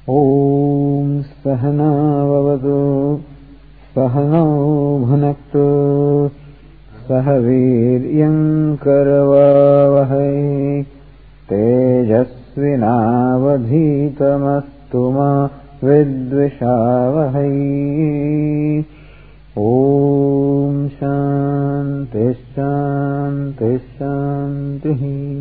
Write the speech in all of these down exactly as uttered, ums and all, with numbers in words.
Om Sahana Vavadu Sahano Bhunaktu Sahaviryam Karavavahai Tejasvinavadhitamastu ma Vidvishavahai. Om Shanti Shanti Shanti.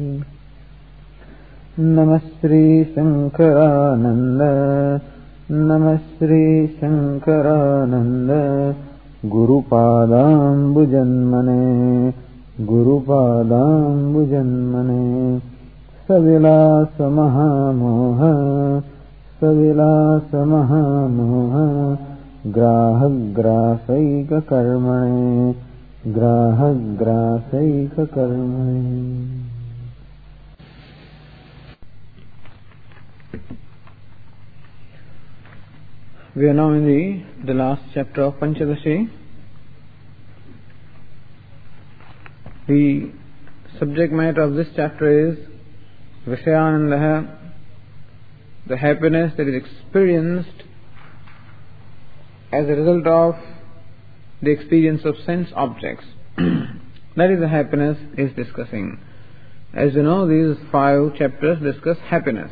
Namastri Shankarananda Namastri Shankarananda Guru Padam Bhujanmane Guru Padam Bhujanmane Savilasa Mahamoha Savilasa Mahamoha Graha Grasaika Karmane Graha Grasaika Karmane. We are now in the, the last chapter of Panchadashi. The subject matter of this chapter is Vishayananda, the happiness that is experienced as a result of the experience of sense objects. That is the happiness he is discussing. As you know, these five chapters discuss happiness.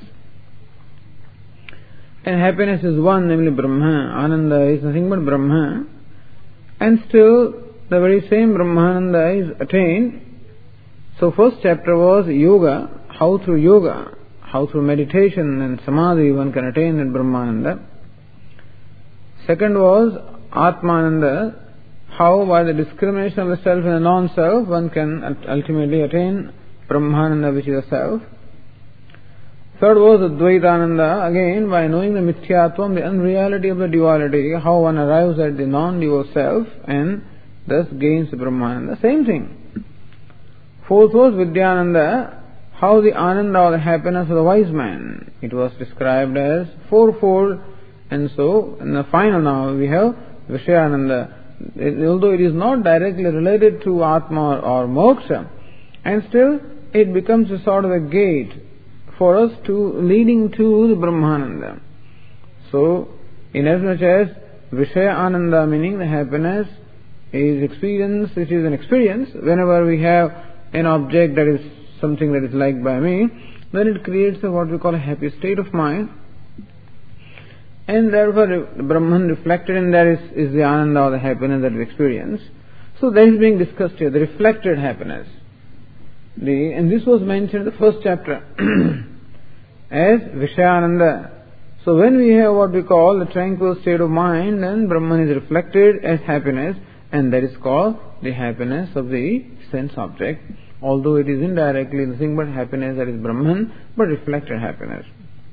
And happiness is one, namely Brahma. Ananda is nothing but Brahma. And still, the very same Brahmananda is attained. So first chapter was Yoga, how through Yoga, how through meditation and Samadhi one can attain that Brahmananda. Second was Atmananda, how by the discrimination of the self and the non-self one can ultimately attain Brahmananda, which is a self. Third was Advaitananda, again by knowing the Mithyatvam, the unreality of the duality, how one arrives at the non-dual self and thus gains the Brahmananda. Same thing. Fourth was Vidyananda, how the Ananda or the happiness of the wise man. It was described as fourfold, and so in the final now we have Vishayananda. Although it is not directly related to Atma or Moksha, and still it becomes a sort of a gate for us to leading to the Brahmananda. So, in as much as Vishaya Ananda, meaning the happiness, is experience, which is an experience, whenever we have an object that is something that is liked by me, then it creates a, what we call a happy state of mind. And therefore, the Brahman reflected in that is, is the Ananda or the happiness that we experience. So that is being discussed here, the reflected happiness. The, and this was mentioned in the first chapter as Vishayananda. So when we have what we call the tranquil state of mind, then Brahman is reflected as happiness, and that is called the happiness of the sense object, although it is indirectly nothing but happiness that is Brahman, but reflected happiness.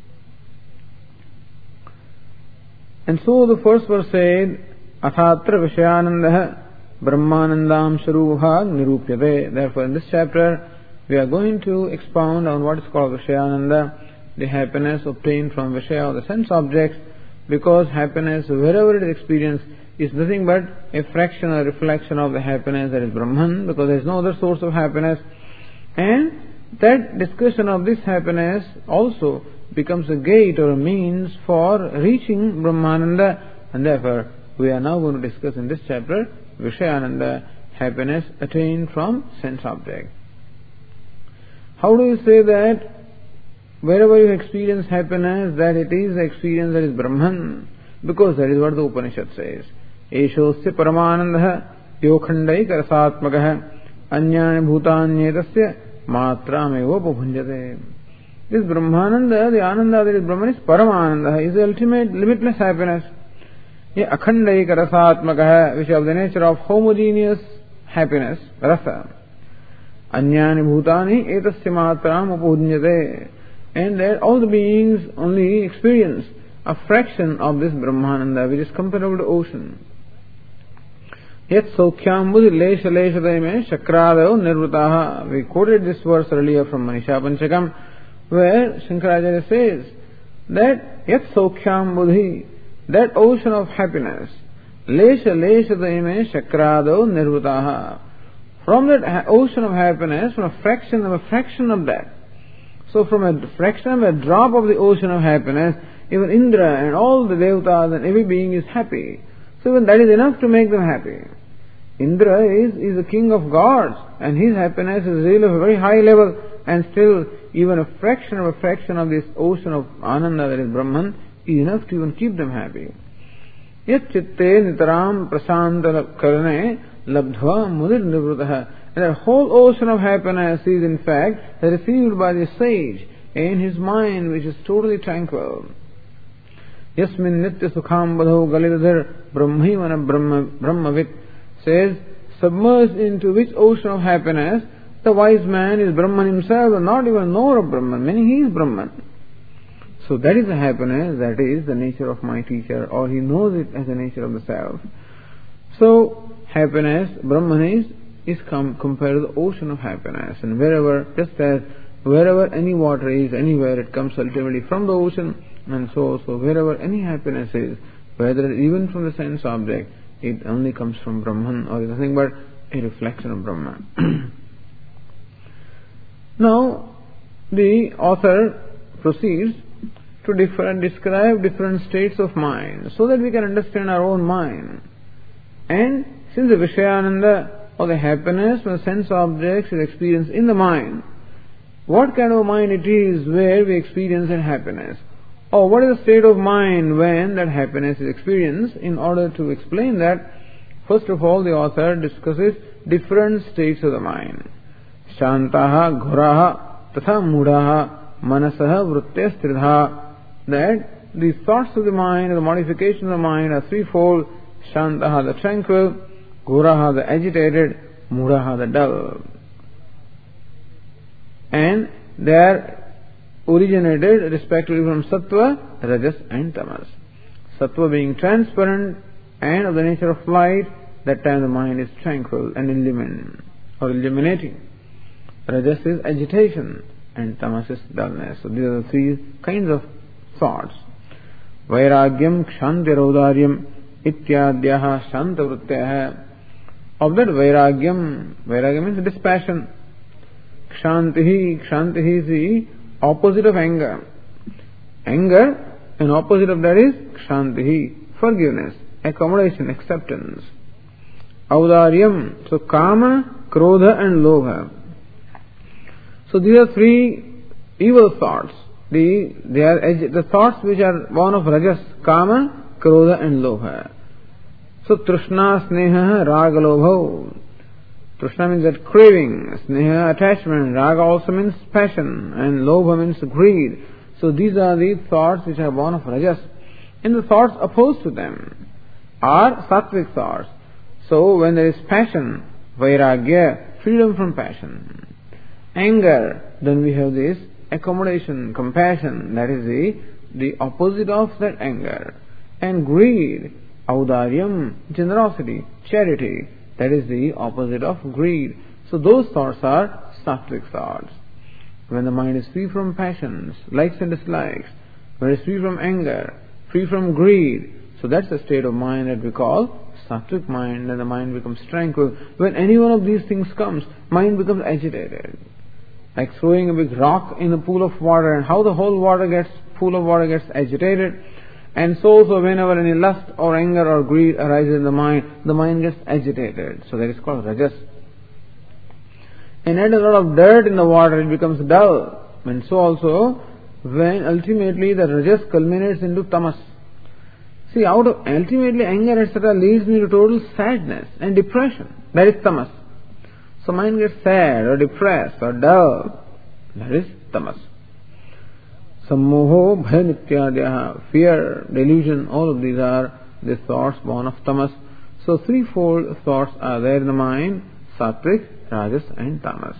And so the first verse said, Athatra Vishayananda Brahmanandam Sharuha Nirupyate. Therefore in this chapter we are going to expound on what is called Vishayananda, the happiness obtained from Vishaya or the sense objects, because happiness, wherever it is experienced, is nothing but a fraction or reflection of the happiness that is Brahman, because there is no other source of happiness. And that discussion of this happiness also becomes a gate or a means for reaching Brahmananda, and therefore we are now going to discuss in this chapter Vishayananda, happiness attained from sense object. How do you say that wherever you experience happiness, that it is the experience that is Brahman? Because that is what the Upanishad says. Eshosya paramananda yokhandai karasatmakaha anyani bhutanyetasya matramevo pabhunjate. This Brahmananda, the Ananda that is Brahman, is Paramananda, is the ultimate limitless happiness. Ye akhandai karasatmakaha, which is of the nature of homogeneous happiness, rasa. Anyani bhutani etasya matram upabhunjate. And that all the beings only experience a fraction of this Brahmananda, which is comparable to ocean. Yet Saukyam Buddhi Lesha Lesha Daime Shakradav Nirvrataha. We quoted this verse earlier from Manisha Panchakam, where Shankaracharya says that Yet Saukyam Buddhi, that ocean of happiness, Lesha Lesha Daime Shakradav Nirvrataha. From that ocean of happiness, from a fraction of a fraction of that. So from a fraction of a drop of the ocean of happiness, even Indra and all the devatas and every being is happy. So even that is enough to make them happy. Indra is, is the king of gods, and his happiness is really of a very high level, and still even a fraction of a fraction of this ocean of Ananda, that is Brahman, is enough to even keep them happy. Yat chitte nitaram prasanta karane labdhva mudir nivrutaha. And that whole ocean of happiness is in fact received by the sage in his mind, which is totally tranquil. Yasmin nitya sukham badho galidhar brahmhivana brahmavit says, submerged into which ocean of happiness the wise man is Brahman himself, and not even knower of Brahman, meaning he is Brahman. So that is the happiness, that is the nature of my teacher, or he knows it as the nature of the self. So happiness, Brahman is, is com- compared to the ocean of happiness, and wherever, just as wherever any water is, anywhere it comes ultimately from the ocean, and so, so wherever any happiness is, whether even from the sense object, it only comes from Brahman, or is nothing but a reflection of Brahman. Now, the author proceeds to differ, describe different states of mind, so that we can understand our own mind. And since the Vishayananda, or the happiness from the sense objects, is experienced in the mind, what kind of mind it is where we experience that happiness? Or what is the state of mind when that happiness is experienced? In order to explain that, first of all, the author discusses different states of the mind. Shantaha, Ghuraha, Tatha Mudaha, Manasaha, Vrittya Stridha. That the thoughts of the mind, the modifications of the mind are threefold. Shantaha, the tranquil; Ghuraha, the agitated; Mudaha, the dull. And they are originated respectively from Sattva, Rajas and Tamas. Sattva being transparent and of the nature of light, that time the mind is tranquil and illumined, or illuminating. Rajas is agitation, and Tamas is dullness. So these are the three kinds of thoughts. Vairagyam, Kshantiraudaryam, Ityadyaha, Shantavrityaha. Of that Vairagyam, Vairagya means dispassion. Kshantihi, Kshantihi is the opposite of anger. Anger, and opposite of that is Kshantihi, forgiveness, accommodation, acceptance. Audaryam, so Kama, Krodha and Lobha. So these are three evil thoughts. The, they are the thoughts which are born of Rajas, Kama, Krodha and Lobha. So Trishna, Sneha, Raga, Lobha. Trishna means that craving, Sneha, attachment, Raga also means passion, and Lobha means greed. So these are the thoughts which are born of Rajas. And the thoughts opposed to them are Sattvic thoughts. So when there is passion, Vairagya, freedom from passion. Anger, then we have this accommodation, compassion, that is the, the opposite of that anger. And greed, Audaryam, generosity, charity, that is the opposite of greed. So those thoughts are Sattvic thoughts. When the mind is free from passions, likes and dislikes, when it is free from anger, free from greed, so that's the state of mind that we call Sattvic mind, and the mind becomes tranquil. When any one of these things comes, mind becomes agitated. Like throwing a big rock in a pool of water, and how the whole water gets, pool of water gets agitated. And so also whenever any lust or anger or greed arises in the mind, the mind gets agitated. So that is called Rajas. And add a lot of dirt in the water, it becomes dull. And so also, when ultimately the Rajas culminates into Tamas. See, out of ultimately anger, et cetera leads me to total sadness and depression. That is Tamas. So mind gets sad or depressed or dull. That is Tamas. Sammoho, Bhaya Nityadyaha, fear, delusion, all of these are the thoughts born of Tamas. So threefold thoughts are there in the mind: Sattvic, Rajas and Tamas.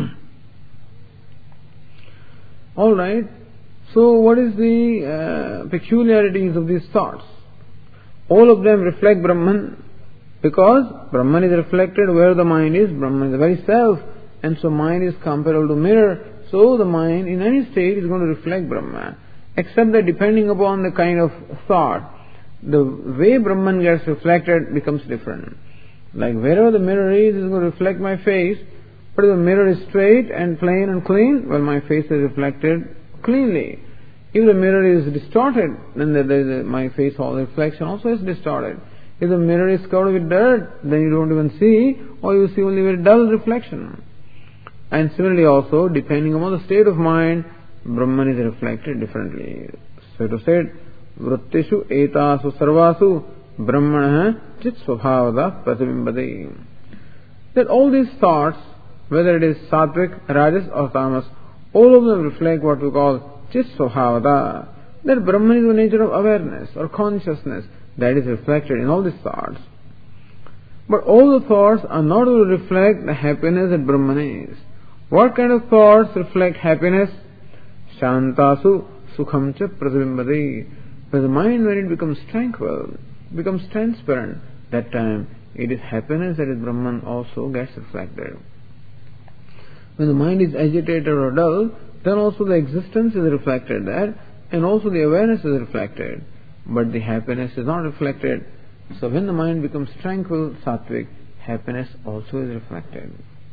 Alright, so what is the uh, peculiarities of these thoughts? All of them reflect Brahman, because Brahman is reflected where the mind is. Brahman is the very self, and so mind is comparable to mirror. So the mind in any state is going to reflect Brahman, except that depending upon the kind of thought, the way Brahman gets reflected becomes different. Like wherever the mirror is, is going to reflect my face, but if the mirror is straight and plain and clean, well, my face is reflected cleanly. If the mirror is distorted, then the, the, the, my face, all the reflection also is distorted. If the mirror is covered with dirt, then you don't even see, or you see only very dull reflection. And similarly also, depending upon the state of mind, Brahman is reflected differently. So it was said, Vrittishu etasu sarvasu brahmanah chit svabhavada pratibimbade. That all these thoughts, whether it is sattvic, rajas or tamas, all of them reflect what we call chit svabhavada. That Brahman is the nature of awareness or consciousness that is reflected in all these thoughts. But all the thoughts are not to reflect the happiness that Brahman is. What kind of thoughts reflect happiness? Shantasu sukham cha pratibimbade. But the mind, when it becomes tranquil, becomes transparent, that time it is happiness that is Brahman also gets reflected. When the mind is agitated or dull, then also the existence is reflected there, and also the awareness is reflected. But the happiness is not reflected. So when the mind becomes tranquil, sattvic, happiness also is reflected.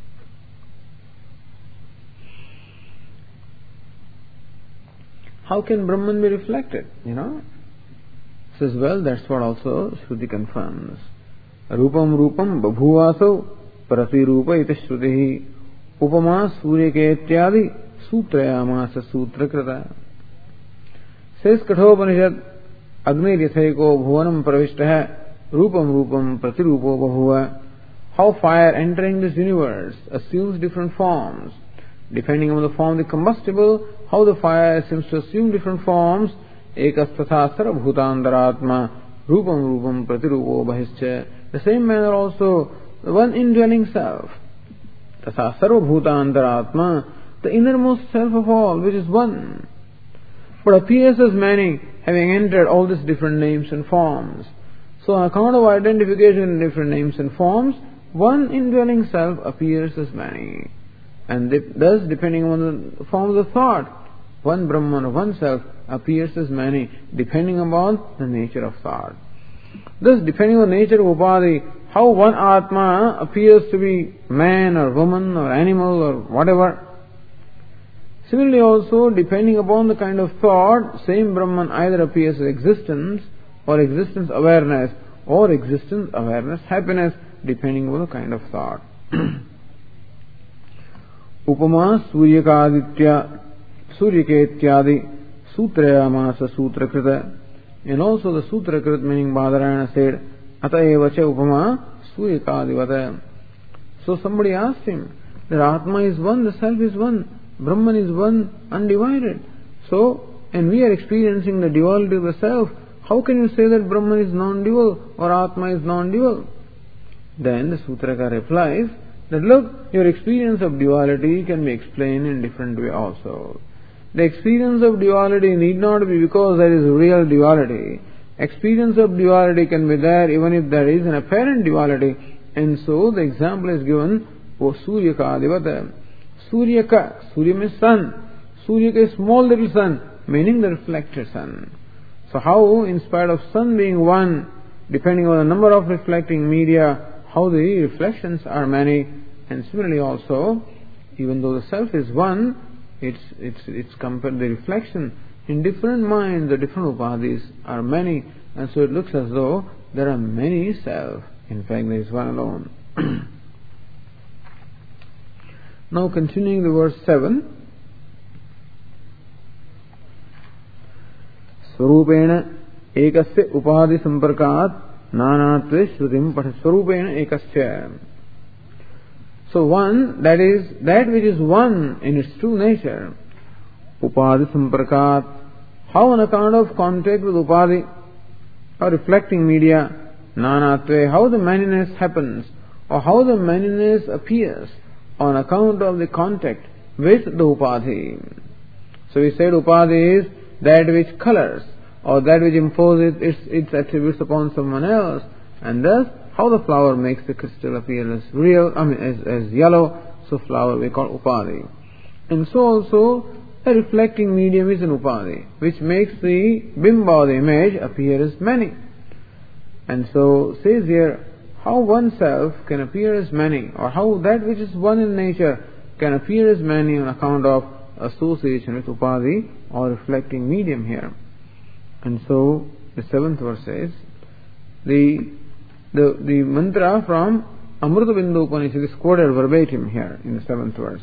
How can Brahman be reflected? You know? Says, well, that's what also Shruti confirms. Rupam rupam babhuvaso prati rupa iti Shruti upama surya ke ityadi sutrayamasa sutra krita. Says Kathopanishad, Agni yathayko bhuvanam pravishtaha rupam rupam prati rupo bahuva. How fire entering this universe assumes different forms. Depending on the form of the combustible, how the fire seems to assume different forms. Ekastatha sarva bhutandaratma rupam rupam pratirupo bahischa. The same manner also, the one indwelling self. Tatha sarva bhutandaratma, the innermost self of all, which is one, but appears as many, having entered all these different names and forms. So on account of identification in different names and forms, one indwelling self appears as many. And thus, depending on the form of the thought, one Brahman or one self appears as many, depending upon the nature of thought. Thus, depending on the nature of Upadhi, how one Atma appears to be man or woman or animal or whatever. Similarly also, depending upon the kind of thought, same Brahman either appears as existence or existence awareness or existence awareness happiness, depending on the kind of thought. Upama suryakaditya suryaketyadi sutrayamasa sutrakrita. And also the sutrakrit, meaning Badarayana, said Ataevacha upama suryakadivata. So somebody asked him that Atma is one, the self is one, Brahman is one, undivided. So, and we are experiencing the duality of the self. How can you say that Brahman is non-dual or Atma is non-dual? Then the Sutraka replies that look, your experience of duality can be explained in different way also. The experience of duality need not be because there is real duality. Experience of duality can be there even if there is an apparent duality. And so the example is given for Suryaka Adivata. Suryaka, Surya means sun. Suryaka is small little sun, meaning the reflected sun. So how, in spite of sun being one, depending on the number of reflecting media, how the reflections are many, and similarly also, even though the self is one, it's it's it's compared the reflection in different minds, the different upadhis are many, and so it looks as though there are many self. In fact, there is one alone. Now, continuing the verse seven. Swarupena ekasya upadhi samparkat nanatve shrutim patha. Swarupena ekasya. So one, that is, that which is one in its true nature. Upadhi samparkat. How on account of contact with upadhi or reflecting media, nanatve, how the manyness happens or how the manyness appears on account of the contact with the upadhi. So we said upadhi is that which colors or that which imposes its, its attributes upon someone else, and thus how the flower makes the crystal appear as real, I mean as, as yellow, so flower we call upadhi. And so also a reflecting medium is an upadhi, which makes the bimba or the image appear as many. And so says here, how oneself can appear as many, or how that which is one in nature can appear as many on account of association with Upadhi or reflecting medium here. And so the seventh verse says, the the the mantra from Amrita Bindu Upanishad is quoted verbatim here in the seventh verse.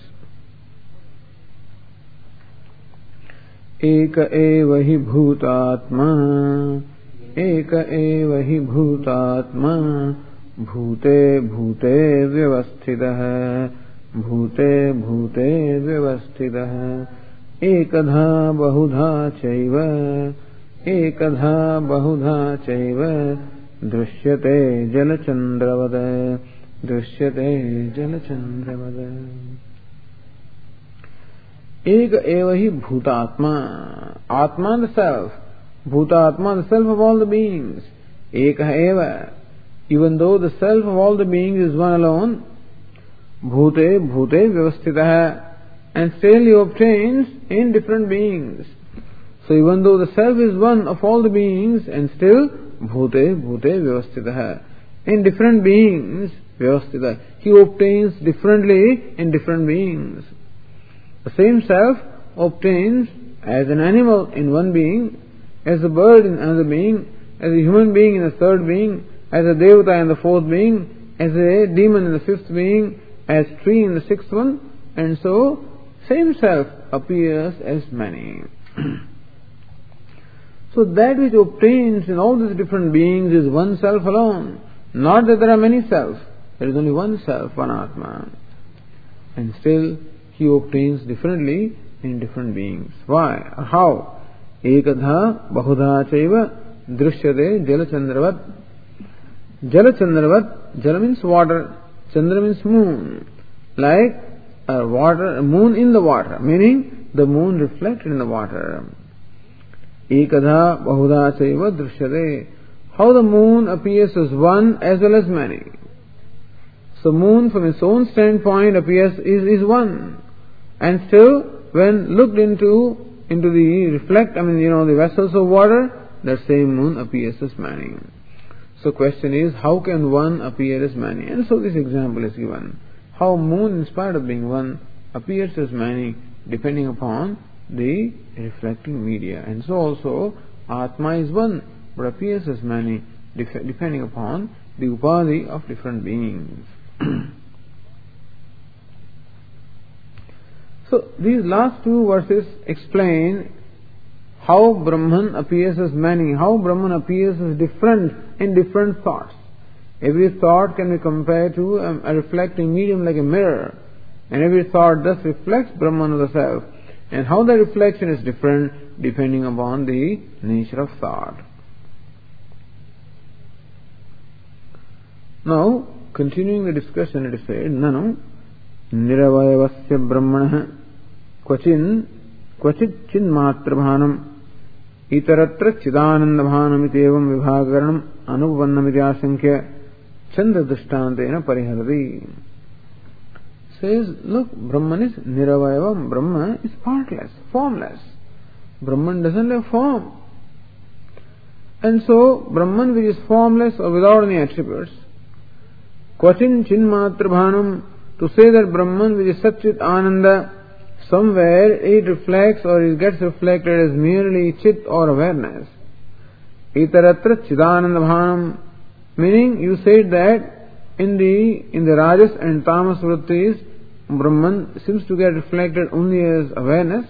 Eka eva hi bhutatma, eka eva hi bhutatma, bhute bhute vyavasthitah, bhute bhute vyavasthitah, ekadha bahudha chaiva, ekadha bahudha chaiva, drishyate jalachandravada, drishyate jalachandravada. Eka eva hi bhutatma, Atma the self, bhutatma the self of all the beings, eka eva, even though the self of all the beings is one alone, bhute bhute vyavasthitah, and still he obtains in different beings. So even though the self is one of all the beings, and still bhute bhute vyavasthitah, in different beings, vyavasthitah, he obtains differently in different beings. The same self obtains as an animal in one being, as a bird in another being, as a human being in a third being, as a devata in the fourth being, as a demon in the fifth being, as tree in the sixth one, and so same self appears as many. So that which obtains in all these different beings is one self alone, not that there are many selves. There is only one self, one Atma, and still he obtains differently in different beings. Why? How? Ekadha bahudha chaiva drishyate jalachandravat. Jalachandravat, jala means water, chandra means moon. Like a water, a moon in the water, meaning the moon reflected in the water. Ekadha bahudha chaiva drishyate. How the moon appears as one as well as many. So moon from its own standpoint appears is, is one. And still, when looked into into the reflect, I mean, you know, the vessels of water, that same moon appears as many. So question is, how can one appear as many? And so this example is given. How moon, in spite of being one, appears as many, depending upon the reflecting media. And so also, Atma is one, but appears as many, def- depending upon the upadhi of different beings. So these last two verses explain how Brahman appears as many, how Brahman appears as different in different thoughts. Every thought can be compared to a, a reflecting medium like a mirror, and every thought thus reflects Brahman of the self, and how the reflection is different depending upon the nature of thought. Now, continuing the discussion, it is said, Nanu niravayavasya brahmanah kvachin kvachit chinmatrabhanam itaratra chidanandabhanam itevam vibhagaranam anupannam idyasankya chandra drishtantena pariharati. Says, look, Brahman is niravayavam. Brahma is partless, formless. Brahman doesn't have form. And so, Brahman which is formless or without any attributes, kvachin chinmatrabhanam, to say that Brahman which is Satchit Ananda, somewhere it reflects or it gets reflected as merely chit or awareness. Itaratra chidananda bhanam, meaning you said that in the in the Rajas and Tamas vrittis, Brahman seems to get reflected only as awareness.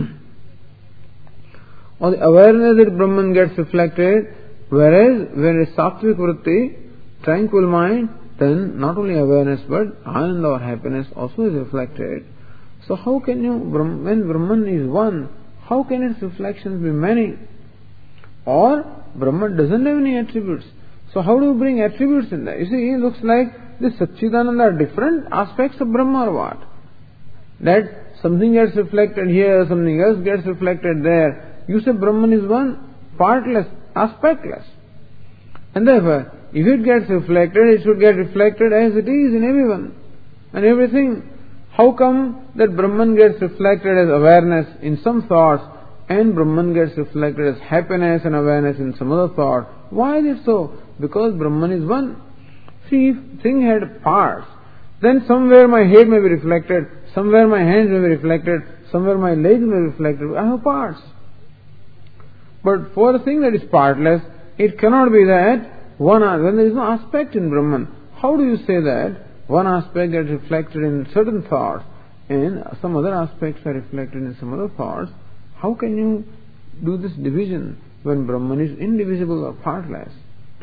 Or the awareness that Brahman gets reflected, whereas when it's Sattvic vritti, tranquil mind, then not only awareness but ananda or happiness also is reflected. So how can you, when Brahman is one, how can its reflections be many? Or Brahman doesn't have any attributes. So how do you bring attributes in there? You see, it looks like the Satchidananda are different aspects of Brahma or what? That something gets reflected here, something else gets reflected there. You say Brahman is one, partless, aspectless. And therefore, if it gets reflected, it should get reflected as it is in everyone and everything. How come that Brahman gets reflected as awareness in some thoughts and Brahman gets reflected as happiness and awareness in some other thought? Why is it so? Because Brahman is one. See, if thing had parts, then somewhere my head may be reflected, somewhere my hands may be reflected, somewhere my legs may be reflected. I have parts. But for a thing that is partless, it cannot be that one, when there is no aspect in Brahman. How do you say that one aspect that is reflected in certain thoughts and some other aspects are reflected in some other thoughts? How can you do this division when Brahman is indivisible or partless?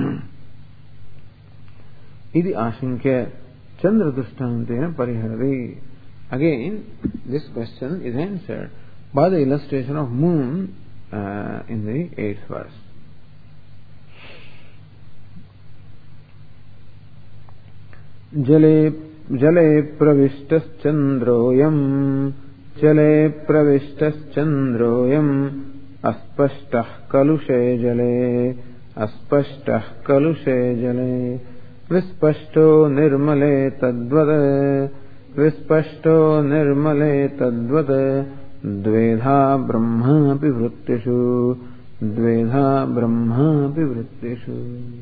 Idi ashinkya chandra dushtantena pariharati. Again, this question is answered by the illustration of moon uh, in the eighth verse. Jale jale pravishtas chandroyam jale pravishtas chandroyam aspashtah kalushe jale aspashtah kalushe jale vispashto nirmale tadvad vispashto nirmale tadvad dvedha brahma pivrittishu dvedha brahma pivrittishu.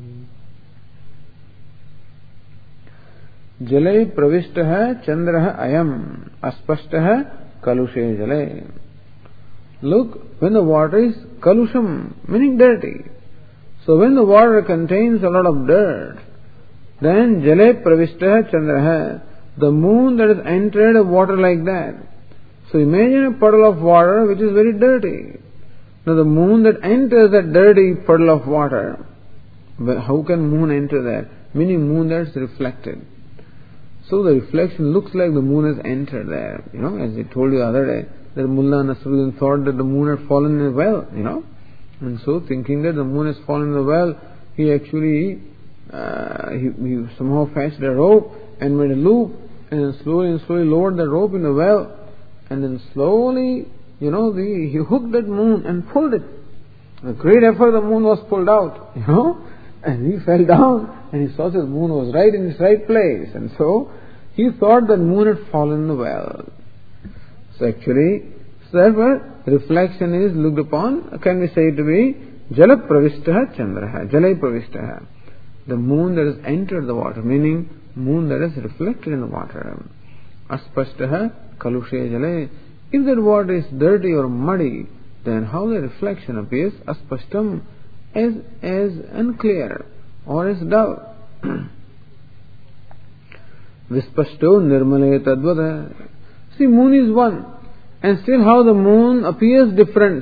जले प्रविष्ट है चंद्र अयम अस्पष्ट है kalushe jale. Look, when the water is kalusham, meaning dirty. So when the water contains a lot of dirt, then jale pravishta hai chandra hai, the moon that has entered a water like that. So imagine a puddle of water which is very dirty. Now the moon that enters that dirty puddle of water, how can moon enter there? Meaning moon that is reflected. So the reflection looks like the moon has entered there. You know, as I told you the other day, that Mullah Nasruddin thought that the moon had fallen in a well, you know. And so thinking that the moon has fallen in the well, he actually, uh, he, he somehow fetched a rope and made a loop and then slowly and slowly lowered the rope in the well. And then slowly, you know, the, he hooked that moon and pulled it. With great effort the moon was pulled out, you know. And he fell down and he saw that the moon was right in its right place. And so he thought that the moon had fallen in the well. So actually, so therefore, reflection is looked upon, can we say to be Jala Pravishtaha Chandraha, Jala Pravishtaha. The moon that has entered the water, meaning moon that is reflected in the water. Aspashtaha Kalushe Jale. If that water is dirty or muddy, then how the reflection appears? Aspashtam, as, as unclear or as dull. Vispashto nirmale tadvada. See, moon is one, and still how the moon appears different.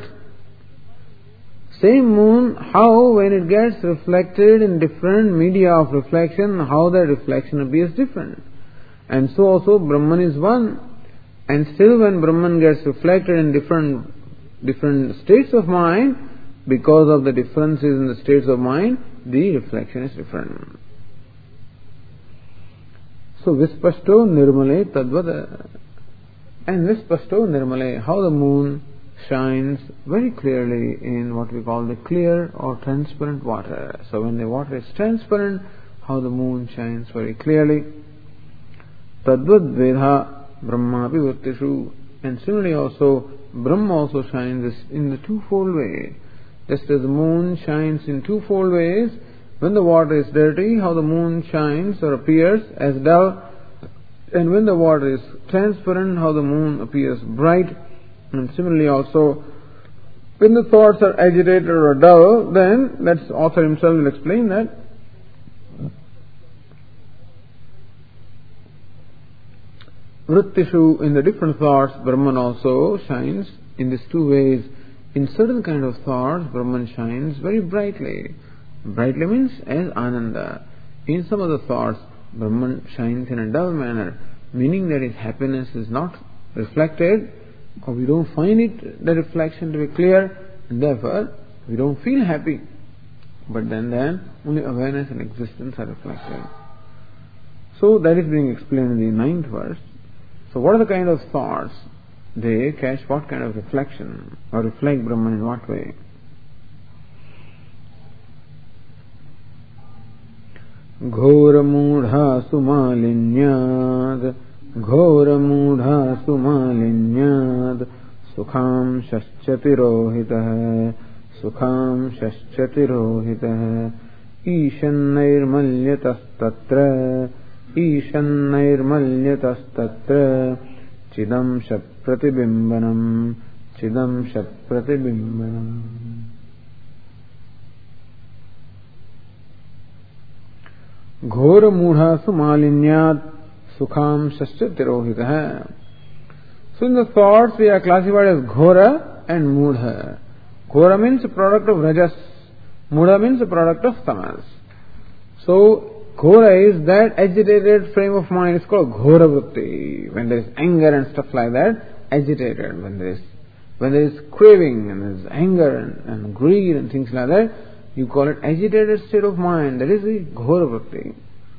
Same moon, how when it gets reflected in different media of reflection, how that reflection appears different. And so also Brahman is one, and still when Brahman gets reflected in different different states of mind, because of the differences in the states of mind, the reflection is different. So Vispashto Nirmale Tadvada. And Vispashto Nirmale, how the moon shines very clearly in what we call the clear or transparent water. So when the water is transparent, how the moon shines very clearly. Tadvad Vedha Brahma Vivrittishu. And similarly also, Brahma also shines in the twofold way. Just as the moon shines in twofold ways, when the water is dirty, how the moon shines or appears as dull, and when the water is transparent, how the moon appears bright. And similarly also, when the thoughts are agitated or dull, then that's the author himself will explain that. Vrittishu, in the different thoughts, Brahman also shines in these two ways. In certain kind of thoughts, Brahman shines very brightly. Brightly means as Ananda. In some other thoughts, Brahman shines in a dull manner, meaning that his happiness is not reflected, or we don't find it, the reflection to be clear, and therefore we don't feel happy. But then, then only awareness and existence are reflected. So that is being explained in the ninth verse. So what are the kind of thoughts? They catch what kind of reflection, or reflect Brahman in what way? Ghora mudha sumalinyad, Ghora mudha sumalinyad, Sukham shaschatirohitah, Sukham shaschatirohitah, Ishannairmalyatas tatra, Ishannairmalyatas tatra, chidam shap pratibimbanam, chidam shap pratibimbanam. Ghora mudha sumalinyat sukham shasya tirohitah. So in the thoughts we are classified as ghora and mudha. Ghora means a product of rajas, mudha means a product of tamas. So ghora is that agitated frame of mind. It's called ghora vritti. When there is anger and stuff like that, agitated. When there is when there is craving and there is anger and, and greed and things like that, you call it agitated state of mind. That is the ghora vritti.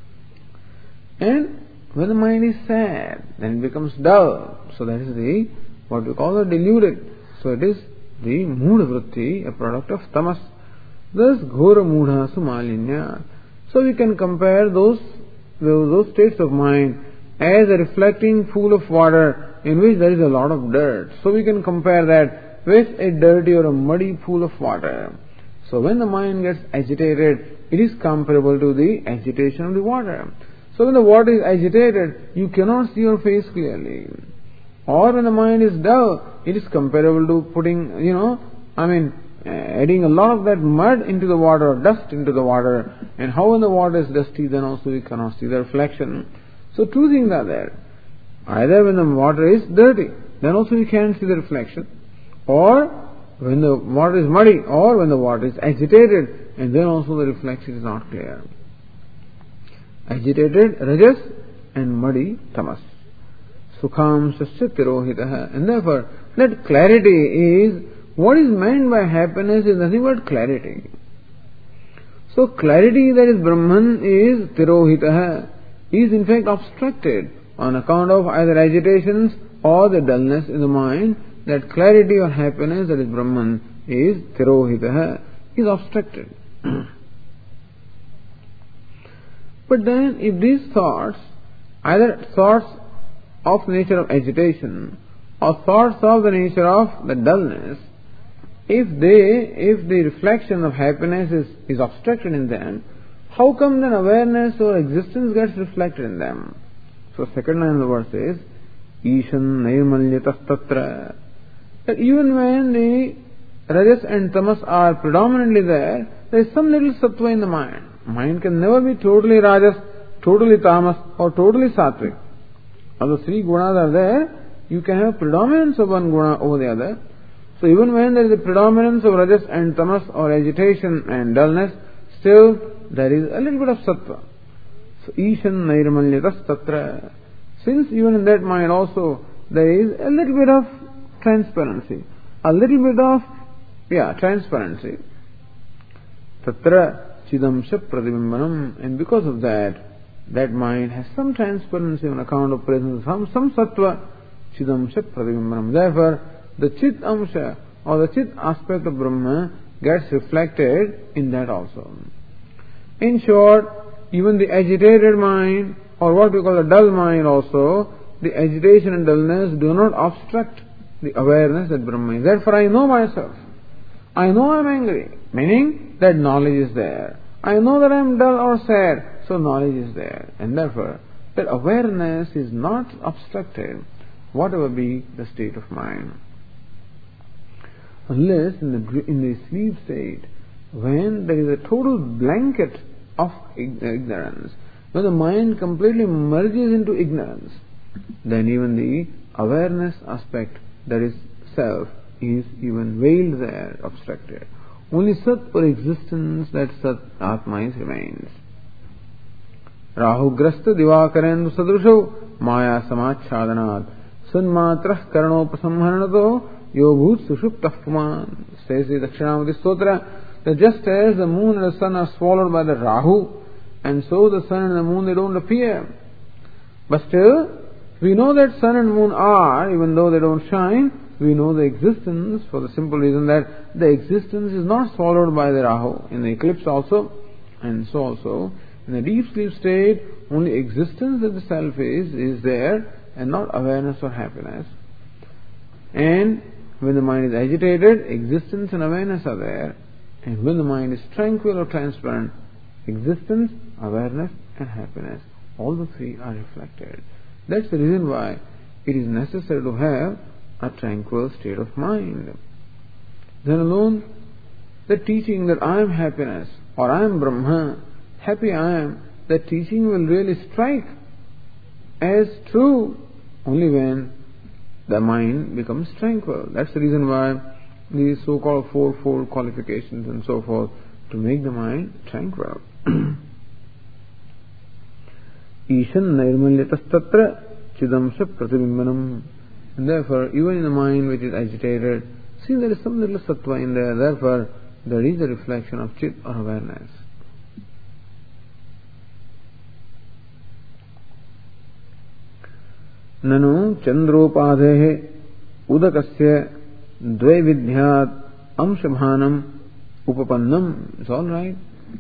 And when the mind is sad, then it becomes dull. So that is the what we call the deluded. So it is the mood vritti, a product of tamas. Thus ghora mudha sumalinya. So we can compare those, those those states of mind as a reflecting pool of water in which there is a lot of dirt. So we can compare that with a dirty or a muddy pool of water. So when the mind gets agitated, it is comparable to the agitation of the water. So when the water is agitated, you cannot see your face clearly. Or when the mind is dull, it is comparable to putting, you know, I mean, adding a lot of that mud into the water or dust into the water. And how when the water is dusty, then also we cannot see the reflection. So two things are there. Either when the water is dirty, then also we can't see the reflection. Or when the water is muddy, or when the water is agitated, and then also the reflection is not clear. Agitated rajas and muddy tamas. Sukham sasya tirohitah. And therefore, that clarity is, what is meant by happiness is nothing but clarity. So clarity that is Brahman is tirohitah, is in fact obstructed on account of either agitations or the dullness in the mind. That clarity or happiness that is Brahman is tirohitah, is obstructed. But then if these thoughts, either thoughts of the nature of agitation or thoughts of the nature of the dullness, if they, if the reflection of happiness is, is obstructed in them, how come then awareness or existence gets reflected in them? So second line of the verse is, Ishan nirmalyatas tatra. That even when the rajas and tamas are predominantly there, there is some little sattva in the mind. Mind can never be totally rajas, totally tamas, or totally sattvic. Although three gunas are there, you can have predominance of one guna over the other. So even when there is a predominance of rajas and tamas or agitation and dullness, still there is a little bit of sattva. So Ishan nirmalyatas tatra. Since even in that mind also there is a little bit of transparency, a little bit of, yeah, transparency. Tatra chidam shap pratibimbanam. And because of that, that mind has some transparency on account of presence of some, some sattva. Chidam shap pratibimbanam. Therefore, the chit amsha or the chit aspect of Brahma gets reflected in that also. In short, even the agitated mind or what we call the dull mind also, the agitation and dullness do not obstruct the awareness that Brahma is. Therefore I know myself. I know I am angry, meaning that knowledge is there. I know that I am dull or sad, so knowledge is there. And therefore, that awareness is not obstructed, whatever be the state of mind. Unless in the, in the sleep state, when there is a total blanket of ignorance, when the mind completely merges into ignorance, then even the awareness aspect, that is self, is even veiled there, obstructed. Only Sat or existence, that Sat Atma is remains. Rahu grasta divakarendu sadrusho maya samachhadanat sunmatrah karanopasamharanato yobhut sushuptah puman. Says the Dakshinamurti Stotra, that just as the moon and the sun are swallowed by the Rahu, and so the sun and the moon, they don't appear. But still, we know that sun and moon are, even though they don't shine, we know the existence for the simple reason that the existence is not swallowed by the Rahu. In the eclipse also, and so also, in the deep sleep state, only existence of the self is, is there, and not awareness or happiness. And when the mind is agitated, existence and awareness are there. And when the mind is tranquil or transparent, existence, awareness and happiness, all the three are reflected. That's the reason why it is necessary to have a tranquil state of mind. Then alone, the teaching that I am happiness or I am Brahma, happy I am, that teaching will really strike as true only when the mind becomes tranquil. That's the reason why these so-called fourfold qualifications and so forth, to make the mind tranquil. Ishan nirmalyatastatra chidamsa pratibimbanam. And therefore, even in the mind which is agitated, see, there is some little sattva in there, therefore there is a reflection of chit or awareness. Nanu chandropadhehe udakasya dve vidhyat amshabhanam upapannam. It's all right.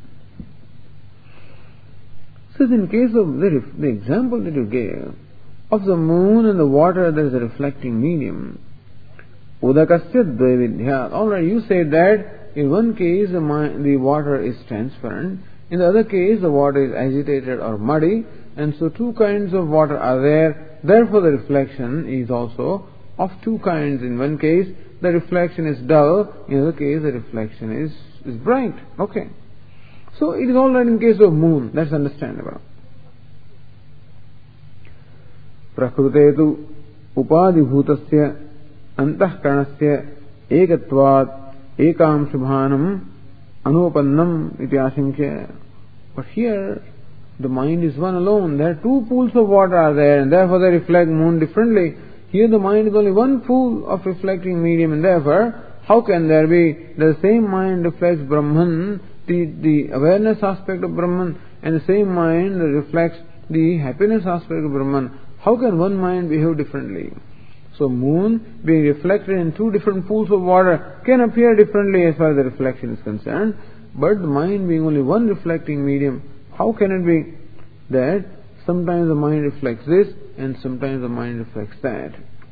So in case of the, the example that you gave of the moon and the water, there is a reflecting medium. Udakasya dve vidhyat. All right, you say that in one case the, mind, the water is transparent, in the other case the water is agitated or muddy, and so two kinds of water are there. Therefore the reflection is also of two kinds. In one case the reflection is dull, in the other case the reflection is, is bright. Okay. So it is all right in case of moon, that's understandable. Prakrutetu upadibhutasya antahkaranasya ekatvat ekam shubhanam anupannam iti ashankya. But here the mind is one alone. There are two pools of water are there, and therefore they reflect moon differently. Here the mind is only one pool of reflecting medium, and therefore how can there be the same mind reflects Brahman, the, the awareness aspect of Brahman, and the same mind that reflects the happiness aspect of Brahman? How can one mind behave differently? So moon being reflected in two different pools of water can appear differently as far as the reflection is concerned, but the mind being only one reflecting medium, how can it be that sometimes the mind reflects this and sometimes the mind reflects that?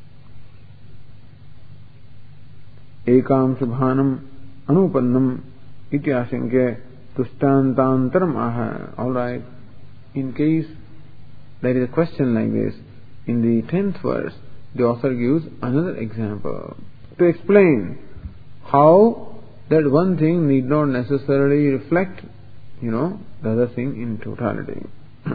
Ekam shubhanam anupannam iti ashankya tushtantantaram aha. Alright, in case there is a question like this, in the tenth verse, the author gives another example to explain how that one thing need not necessarily reflect, you know, the other thing in totality.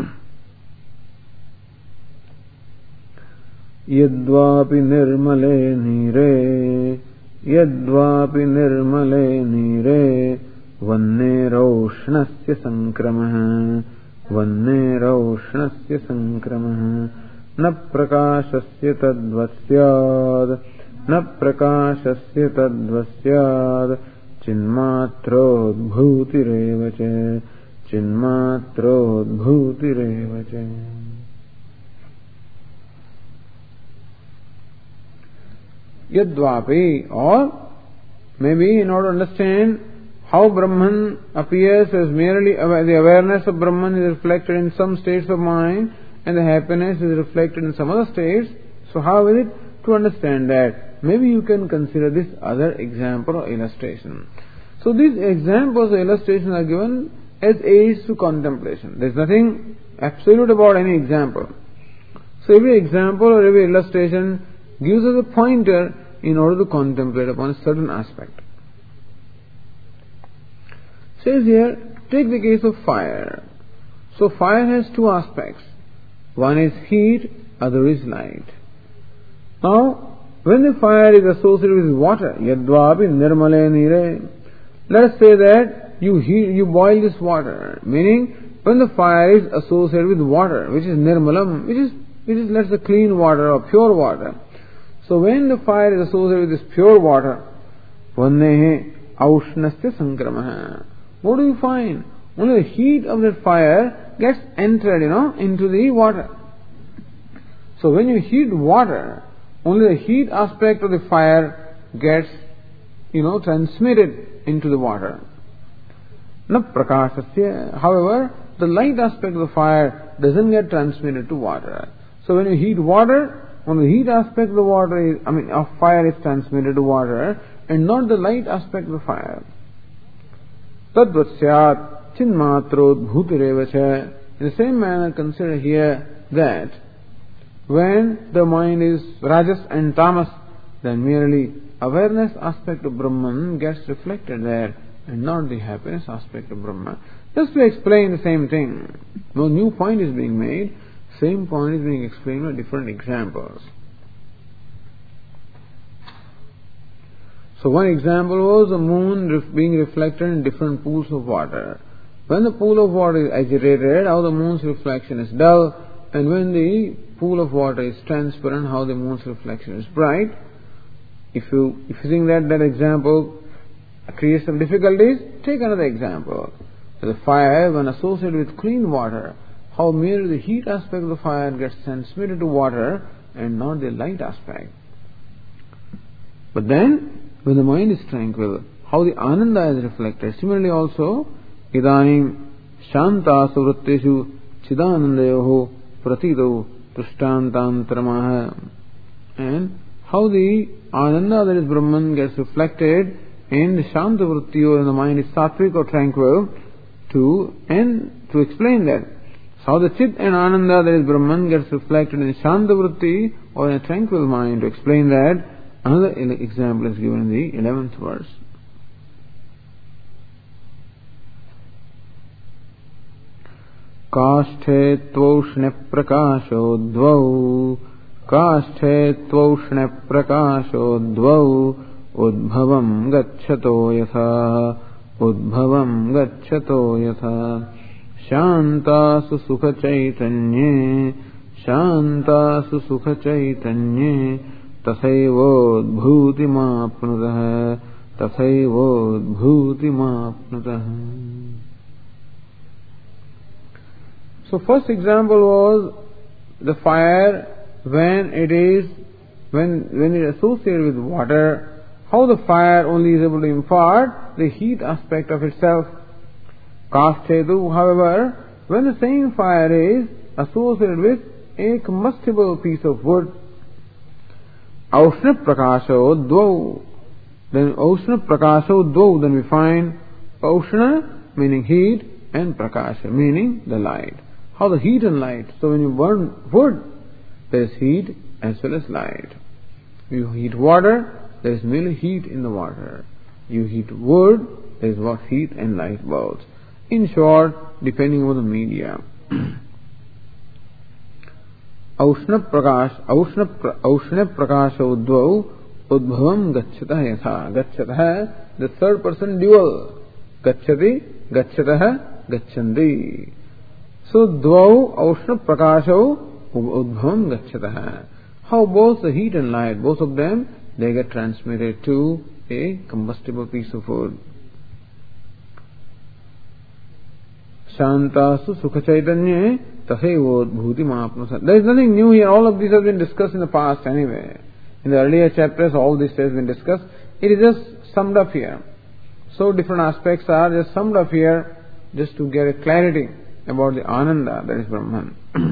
Yadvapi nirmale nire, yadvapi nirmale nire, vanne raushnasya sankramaha, vanne raushnasya sankramaha, na prakashasya tadvasyad, na prakashasya tadvasyad, chinmatrodbhutirevache, chinmatrodbhutirevache. Yadvapi, or maybe in order to understand how Brahman appears as merely the awareness of Brahman is reflected in some states of mind and the happiness is reflected in some other states. So how is it to understand that? Maybe you can consider this other example or illustration. So these examples or illustrations are given as aids to contemplation. There is nothing absolute about any example. So every example or every illustration gives us a pointer in order to contemplate upon a certain aspect. Says here, take the case of fire. So fire has two aspects. One is heat, other is light. Now, when the fire is associated with water, yadvapi nirmale nire, let us say that you heat, you boil this water, meaning when the fire is associated with water, which is nirmalam, which is, which is let's say clean water or pure water. So when the fire is associated with this pure water, vannehe aushnasya sankramaha, what do you find? Only the heat of that fire gets entered, you know, into the water. So when you heat water, only the heat aspect of the fire gets, you know, transmitted into the water. Na prakashasya, however, the light aspect of the fire doesn't get transmitted to water. So when you heat water, only the heat aspect of the water is, I mean, of fire is transmitted to water, and not the light aspect of the fire. Tadvasyat chinmatrod bhutirevacha. In the same manner, consider here that when the mind is rajas and tamas, then merely awareness aspect of Brahman gets reflected there and not the happiness aspect of Brahman. Just to explain the same thing. No new point is being made, same point is being explained by different examples. So one example was the moon being reflected in different pools of water. When the pool of water is agitated, how the moon's reflection is dull, and when the pool of water is transparent, how the moon's reflection is bright. If you if you think that that example creates some difficulties, take another example. The fire, when associated with clean water, how merely the heat aspect of the fire gets transmitted to water and not the light aspect. But then, when the mind is tranquil, how the ananda is reflected. Similarly also, idanim shanta suvritteshu chidanandayoho pratido tushtantantaramaha. And how the ananda, that is Brahman, gets reflected in the shanta vritti, or in the mind is sattvic or tranquil, to and to explain that. How the chit and ananda, that is Brahman, gets reflected in shanta vritti or in a tranquil mind. To explain that, another example is given in the eleventh verse. Kashthe tvaushne prakasho dvau Kashthe tvaushne prakasho dvau Udbhavam gacchato yatha Udbhavam gacchato yatha Shantasu sukha chaitanye Shantasu sukha chaitanye Tathaivodbhuti mapnutah Tathaivodbhuti mapnutah. So first example was the fire when it is when when it is associated with water, how the fire only is able to impart the heat aspect of itself. Kasthedu, however, when the same fire is associated with a combustible piece of wood, Aushna prakasho dvau, then Aushna prakasho dvau, then we find Aushna meaning heat and prakasha meaning the light. How the heat and light. So when you burn wood, there is heat as well as light. You heat water, there is merely heat in the water. You heat wood, there is what heat and light both. In short, depending on the media. Aushna prakash, Aushna, Aushna prakasha udvau, udbhavam gacchataha yatha. Gacchataha, the third person dual. Gacchati, gacchataha, gacchandi. So, dvau aushna prakasho udbhavam gacchataha. How both the heat and light, both of them, they get transmitted to a combustible piece of wood. Shantasu sukha chaitanye tathaivodbhuti mapnutah. There is nothing new here. All of these have been discussed in the past anyway. In the earlier chapters, all this has been discussed. It is just summed up here. So different aspects are just summed up here just to get a clarity about the ananda, that is Brahman.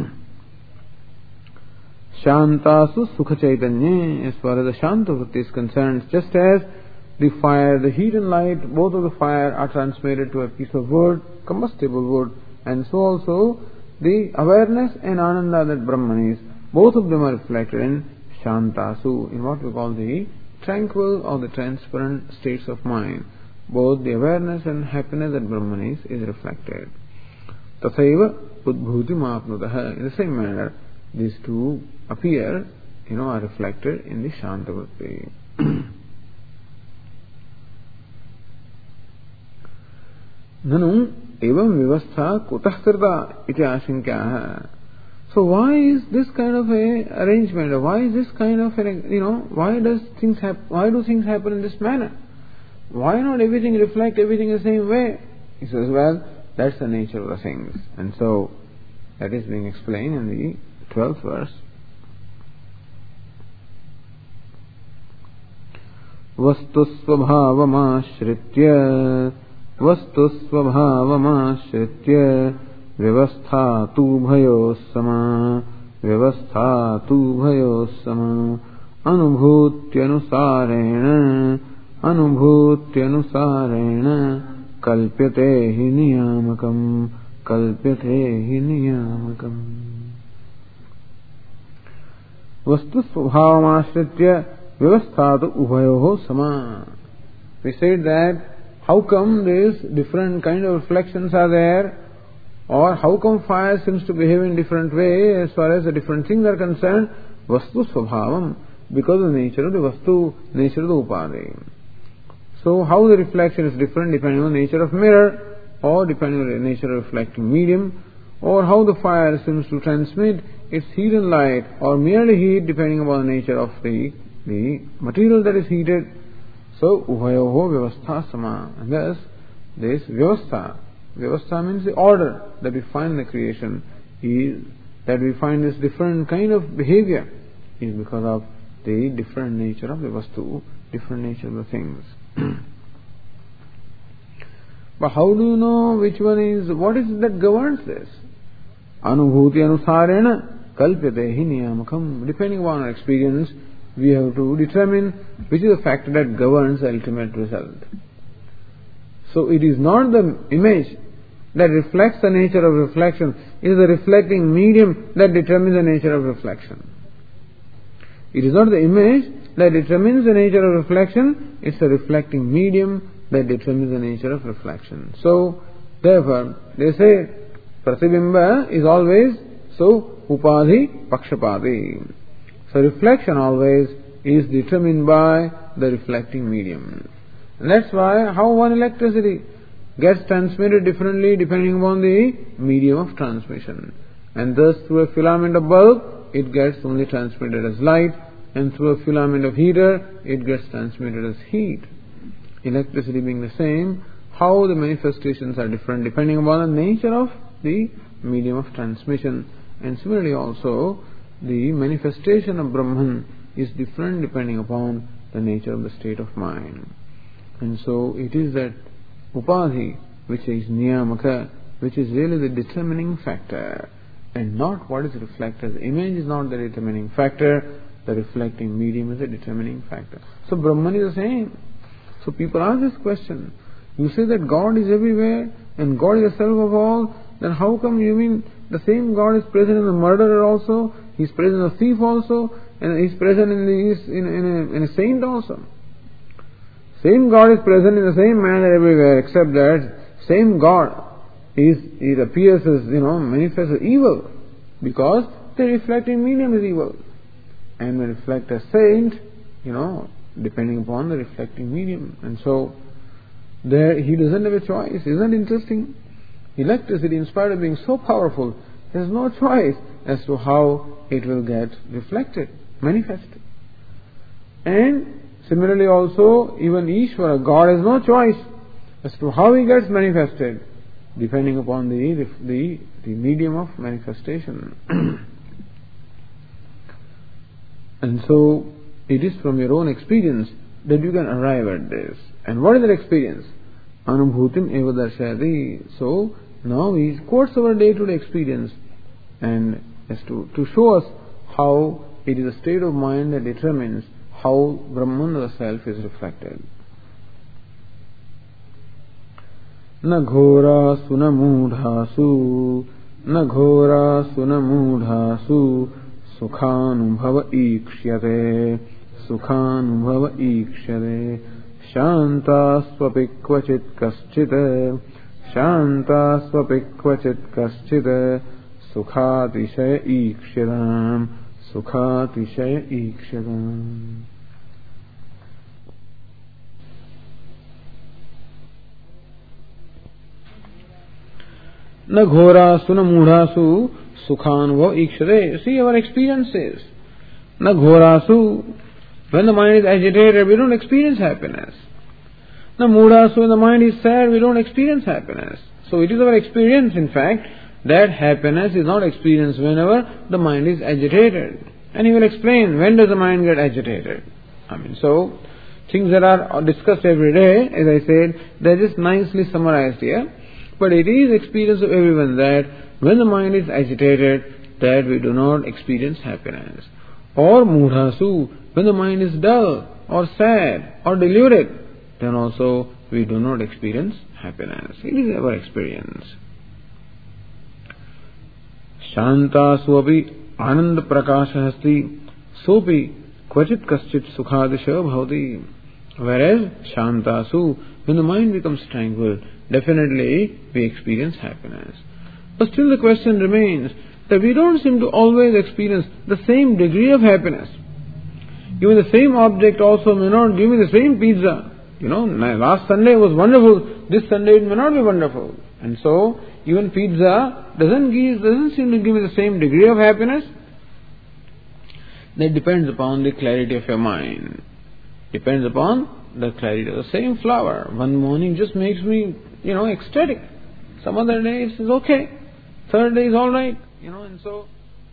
Shantasu sukha chaitanya, as far as the shanta vritti is concerned, just as the fire, the heat and light, both of the fire are transmitted to a piece of wood, combustible wood, and so also the awareness and ananda that Brahman is, both of them are reflected in Shantasu, in what we call the tranquil or the transparent states of mind. Both the awareness and happiness that Brahman is, is reflected. Tathaiva udbhuti mapnutah. In the same manner, these two appear, you know, are reflected in the Shanta vritti. Nanu evam vivastha kutah krita iti ashinkyaha. So why is this kind of a arrangement, or why is this kind of a, you know, why does things happen, why do things happen in this manner? Why not everything reflect everything the same way? He says, well, that's the nature of the things. And so, that is being explained in the twelfth verse. Vastu svabhavamashritya Vastu svabhavamashritya Vyavastha tu bhayosama Vyavastha tu bhayosama Anubhutyanusarena Anubhutyanusarena Kalpyate hi niyamakam Kalpyate hi niyamakam. vastu svabhavamashritya vyavasthatu ubhayoho sama. We said that how come these different kind of reflections are there, or how come fire seems to behave in different way as far as the different things are concerned? Vastu svabhavam, because of the nature of the vastu, nature of the upadhi. So how the reflection is different depending on the nature of mirror, or depending on the nature of reflecting medium, or how the fire seems to transmit its heat and light, or merely heat depending upon the nature of the, the material that is heated. So, ubhayoho vyavastha sama. And thus, this vyavastha, vyavastha means the order that we find in the creation, is that we find this different kind of behavior, is because of the different nature of the vastu, different nature of the things. But how do you know which one is, what is it that governs this? Anubhuti anusarena kalpyate hi niyamakam. Depending upon our experience, we have to determine which is the factor that governs the ultimate result. So it is not the image that reflects the nature of reflection, it is the reflecting medium that determines the nature of reflection. It is not the image that determines the nature of reflection, it's the reflecting medium that determines the nature of reflection. So, therefore, they say, Pratibimba is always, so, Upadhi Pakshapadi. So, reflection always is determined by the reflecting medium. And that's why, how one electricity gets transmitted differently depending upon the medium of transmission. And thus, through a filament of bulb, it gets only transmitted as light, and through a filament of heater, it gets transmitted as heat. Electricity being the same, how the manifestations are different depending upon the nature of the medium of transmission. And similarly also, the manifestation of Brahman is different depending upon the nature of the state of mind. And so it is that upadhi, which is niyamaka, which is really the determining factor, and not what is reflected. The image is not the determining factor, the reflecting medium is the determining factor. So Brahman is the same. So people ask this question, you say that God is everywhere and God is the self of all, then how come you mean the same God is present in the murderer also, He is present in the thief also, and He is present in, the, in, in, a, in a saint also? Same God is present in the same manner everywhere, except that same God is, it appears as, you know, manifests as evil, because the reflecting medium is evil. And when reflect as saint, you know, depending upon the reflecting medium. And so, there he doesn't have a choice. Isn't it interesting? Electricity, in spite of being so powerful, has no choice as to how it will get reflected, manifested. And similarly also, even Ishvara, God has no choice as to how He gets manifested, depending upon the, the, the medium of manifestation. And so, it is from your own experience that you can arrive at this. And what is that experience? Anubhutim eva darshayati. So, now he quotes our day-to-day experience, and as to, to show us how it is a state of mind that determines how Brahman, the self, is reflected. Na ghora suna mudhasu, na ghora suna mudhasu, sukhanubhava ikshyate, sukhanubhava ikshyate, shantasvapi kvachit kaschit, shantasvapi kvachit kaschit, sukhatishaya ikshyatam, sukhatishaya ikshyatam. Na ghora suna mudhasu sukhanubhava ikshate. See our experiences. Na ghorasu. When the mind is agitated, we don't experience happiness. Na mudhasu. When the mind is sad, we don't experience happiness. So it is our experience, in fact, that happiness is not experienced whenever the mind is agitated. And he will explain when does the mind get agitated. I mean, so things that are discussed every day, as I said, they're just nicely summarized here. But it is experience of everyone that when the mind is agitated, that we do not experience happiness. Or mudhasu, when the mind is dull, or sad, or deluded, then also we do not experience happiness. It is our experience. Shantasu api ananda prakasha hasti, sopi kvachit kaschit sukhadisha bhavati. Whereas shantasu, when the mind becomes tranquil, definitely we experience happiness. But still the question remains that we don't seem to always experience the same degree of happiness. Even the same object also may not give me the same pizza. You know, last Sunday was wonderful, this Sunday it may not be wonderful. And so, even pizza doesn't give, doesn't seem to give me the same degree of happiness. That depends upon the clarity of your mind. Depends upon the clarity of the same flower. One morning just makes me, you know, ecstatic. Some other days is okay. Third day is alright. You know, and so...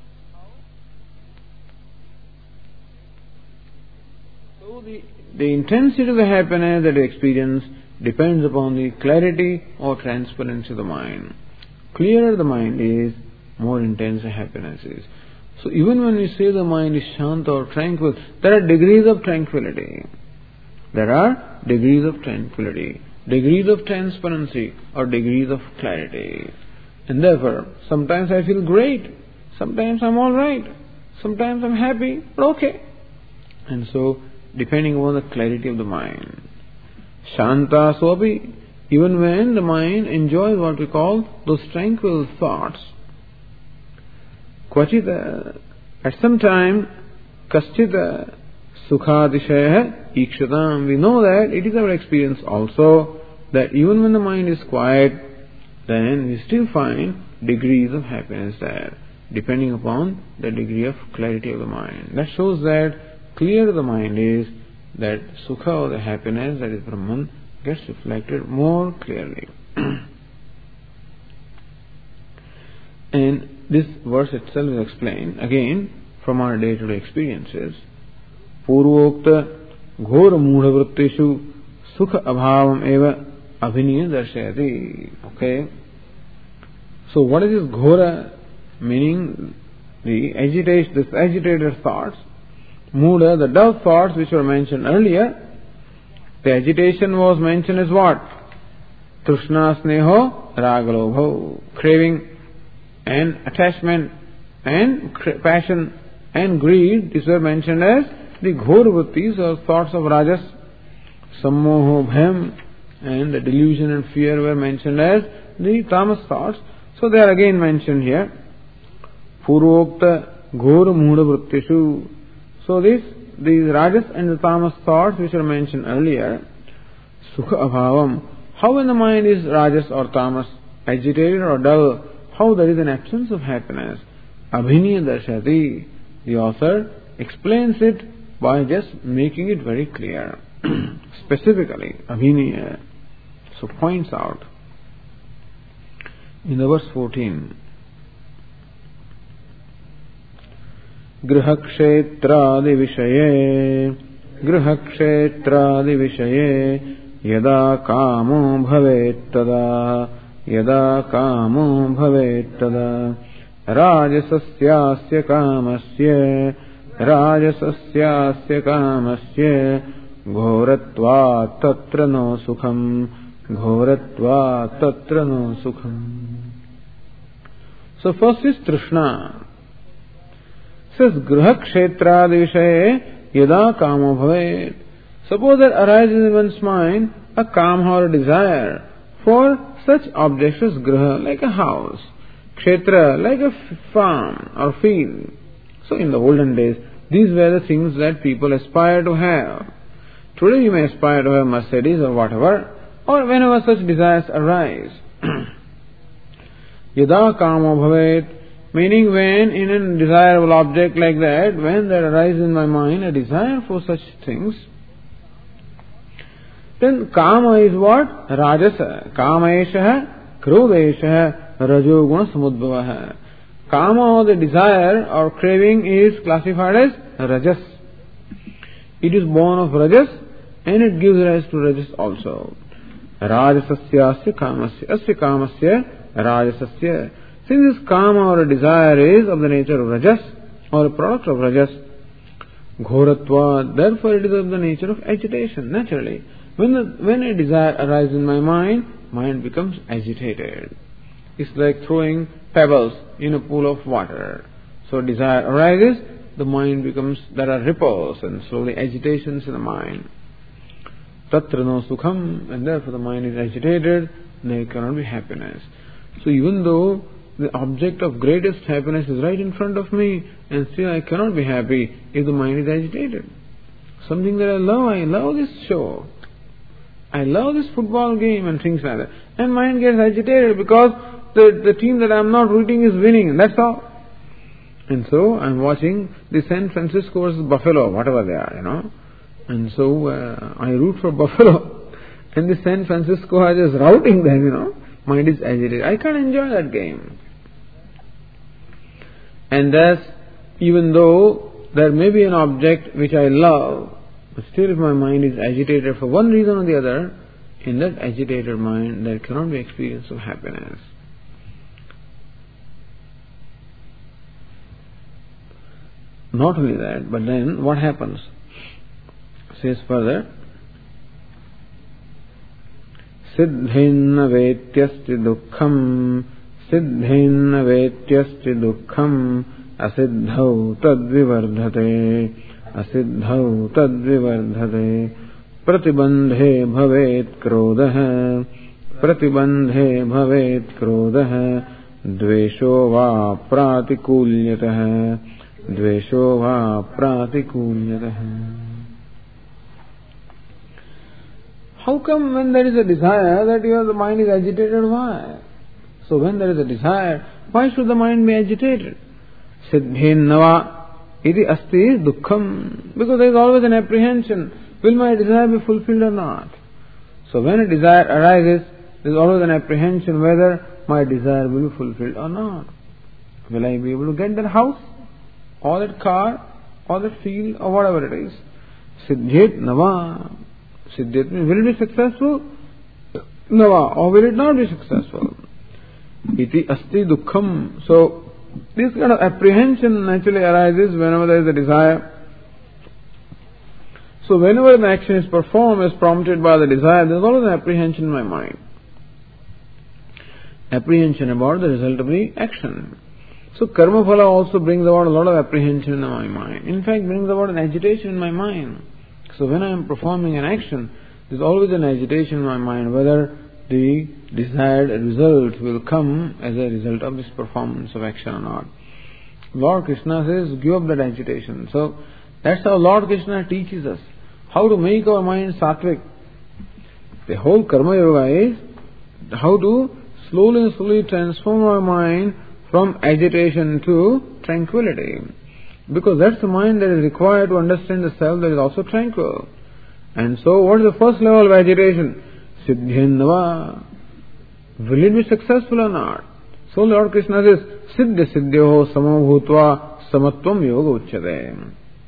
So the, the intensity of the happiness that you experience depends upon the clarity or transparency of the mind. Clearer the mind is, more intense the happiness is. So even when we say the mind is shanta or tranquil, there are degrees of tranquility. There are degrees of tranquility, degrees of transparency or degrees of clarity. And therefore, sometimes I feel great, sometimes I'm alright, sometimes I'm happy, but okay. And so, depending on the clarity of the mind. Shanta swapi, even when the mind enjoys what we call those tranquil thoughts. Kvachita, at some time, kaschita sukhadishaya ikshatam. We know that it is our experience also that even when the mind is quiet, then we still find degrees of happiness there, depending upon the degree of clarity of the mind. That shows that clear the mind is, that sukha or the happiness, that is Brahman, gets reflected more clearly. And this verse itself is explained again from our day-to-day experiences. Purvokta ghor mudha vritteshu sukha abhavam eva abhiniya darshayati. Okay. So what is this ghora? Meaning the agitation, this agitated thoughts. Mudha, the dull thoughts which were mentioned earlier. The agitation was mentioned as what? Trishna sneho ragalobho. Craving and attachment and passion and greed. These were mentioned as the ghor vrittis or thoughts of rajas. Sammoho bhayam and the delusion and fear were mentioned as the tamas thoughts. So they are again mentioned here. Purvokta ghor mudha vrittishu. So this, these rajas and the tamas thoughts which are mentioned earlier, sukha abhavam, how when the mind is rajas or tamas, agitated or dull, how there is an absence of happiness. Abhiniya darshati. The author explains it by just making it very clear. Specifically, abhiniya. So points out in the verse fourteen. Grihakshetradi vishaye Grihakshetradi vishaye Yada kamo bhavet tada Yada kamo bhavet tada Rajasasyasya kamasya Rajasasyasya kamasya Ghoratva tatra no sukham Ghoratva tatra no sukham. So first is Trishna. Says Griha Kshetradi Vishaye Yada Kamo Bhavet. Suppose there arises in one's mind a kama or a desire for such objects as Griha, like a house, Kshetra, like a farm or field. So in the olden days, these were the things that people aspire to have. Today you may aspire to have Mercedes or whatever, or whenever such desires arise. Yada Kamo Bhavet. Meaning when in a desirable object like that, when there arises in my mind a desire for such things, then kama is what? Rajasa. Kama esha, krodesha, rajoguna samudbhavaha. Kama or the desire or craving is classified as rajas. It is born of rajas and it gives rise to rajas also. Rajasasyasya kamasya. Asya kamasya rajasasya. Since this kama or a desire is of the nature of rajas or a product of rajas, ghoratva, therefore it is of the nature of agitation, naturally. When, the, when a desire arises in my mind, mind becomes agitated. It's like throwing pebbles in a pool of water. So desire arises the mind becomes, there are ripples and slowly agitations in the mind. Tatra no sukham, and therefore the mind is agitated, there cannot be happiness. So even though the object of greatest happiness is right in front of me, and still I cannot be happy if the mind is agitated. Something that I love, I love this show, I love this football game and things like that. And mind gets agitated because the, the team that I am not rooting is winning, and that's all. And so I am watching the San Francisco versus Buffalo, whatever they are, you know. And so uh, I root for Buffalo. And the San Francisco are just routing them, you know. Mind is agitated. I can't enjoy that game. And thus, even though there may be an object which I love, but still if my mind is agitated for one reason or the other, in that agitated mind there cannot be experience of happiness. Not only that, but then what happens? Says further, Siddhenna vetyasti dukkham, Siddhenna vetyasti dukkham, Asiddhau tadvivardhate, Asiddhau tadvivardhate, Pratibandhe bhavet krodha, Pratibandhe bhavet krodha, Dvesho va pratikulyatah, Dvesho va pratikulyatah. How come when there is a desire that your the mind is agitated? Why? So when there is a desire, why should the mind be agitated? Siddhen nava iti asti dukkham. Because there is always an apprehension. Will my desire be fulfilled or not? So when a desire arises, there is always an apprehension whether my desire will be fulfilled or not. Will I be able to get that house, or that car, or that field, or whatever it is? Siddhet nava. Siddhet means, will it be successful? Nava. Or will it not be successful? Iti asti dukkham. So, this kind of apprehension naturally arises whenever there is a desire. So, whenever an action is performed as prompted by the desire, there is always an apprehension in my mind. Apprehension about the result of the action. So, karma phala also brings about a lot of apprehension in my mind. In fact, brings about an agitation in my mind. So when I am performing an action, there is always an agitation in my mind whether the desired result will come as a result of this performance of action or not. Lord Krishna says, give up that agitation. So that's how Lord Krishna teaches us how to make our mind sattvic. The whole karma yoga is how to slowly and slowly transform our mind from agitation to tranquility. Because that's the mind that is required to understand the self that is also tranquil. And so what is the first level of agitation? Siddhenava. Will it be successful or not? So Lord Krishna says, Siddha siddhyoho samabhutva samatvam yoga uchyate.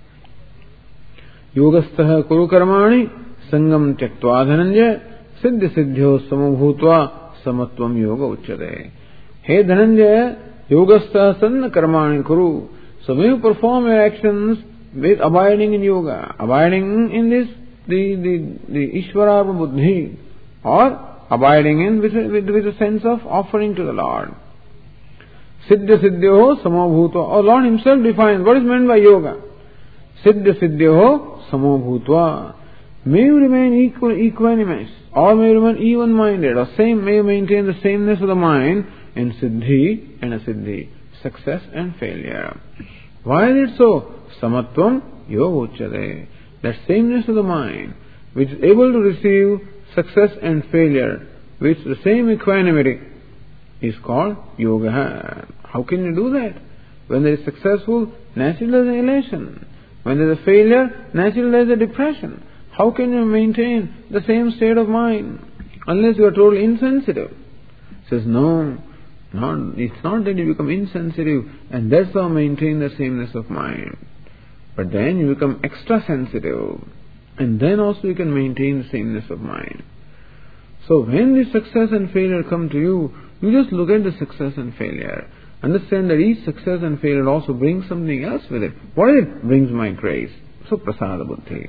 Yogastaha kuru karmani sangam tyaktva dhananjaya siddha siddhyoho samabhutva samatvam yoga uchyate. Hey Dhananjaya, yogastaha sanna karmani kuru. So when you perform your actions with abiding in yoga, abiding in this, the, the, the Ishvara buddhi, or abiding in with, with, with a sense of offering to the Lord. Siddha siddhyoho samabhutva. Or Lord Himself defines what is meant by yoga. Siddha siddhyoho samabhutva. May you remain equal, equanimous, or may you remain even-minded, or same, may you maintain the sameness of the mind in siddhi and asiddhi, success and failure. Why is it so? Samatvam yoga uchyate. That sameness of the mind, which is able to receive success and failure with the same equanimity, is called yoga. How can you do that? When there is successful, naturally there is elation. When there is a failure, naturally there is a depression. How can you maintain the same state of mind unless you are totally insensitive? He says, no. Not, it's not that you become insensitive and that's how maintain the sameness of mind. But then you become extra sensitive and then also you can maintain the sameness of mind. So when the success and failure come to you, you just look at the success and failure. Understand that each success and failure also brings something else with it. What is it? Brings my grace. So prasada buddhi.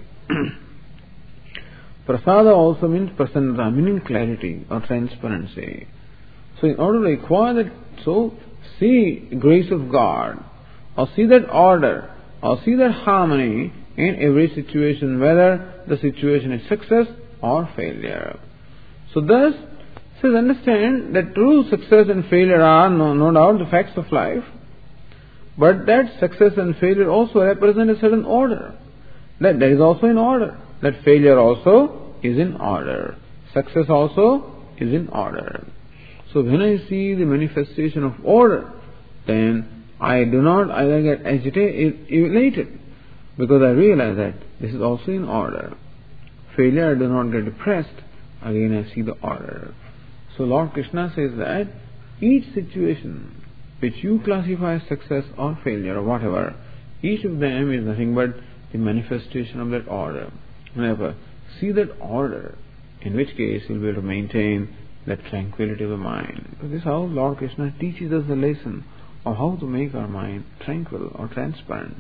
Prasada also means prasannata, meaning clarity or transparency. So in order to acquire that, so see grace of God, or see that order or see that harmony in every situation, whether the situation is success or failure. So thus, says understand that true success and failure are no, no doubt the facts of life, but that success and failure also represent a certain order. That that is also in order. That failure also is in order. Success also is in order. So when I see the manifestation of order, then I do not either get agitated, elated, because I realize that this is also in order. Failure, I do not get depressed. Again, I see the order. So Lord Krishna says that each situation which you classify as success or failure or whatever, each of them is nothing but the manifestation of that order. Whenever see that order, in which case you'll be able to maintain that tranquility of the mind. So this is how Lord Krishna teaches us the lesson of how to make our mind tranquil or transparent.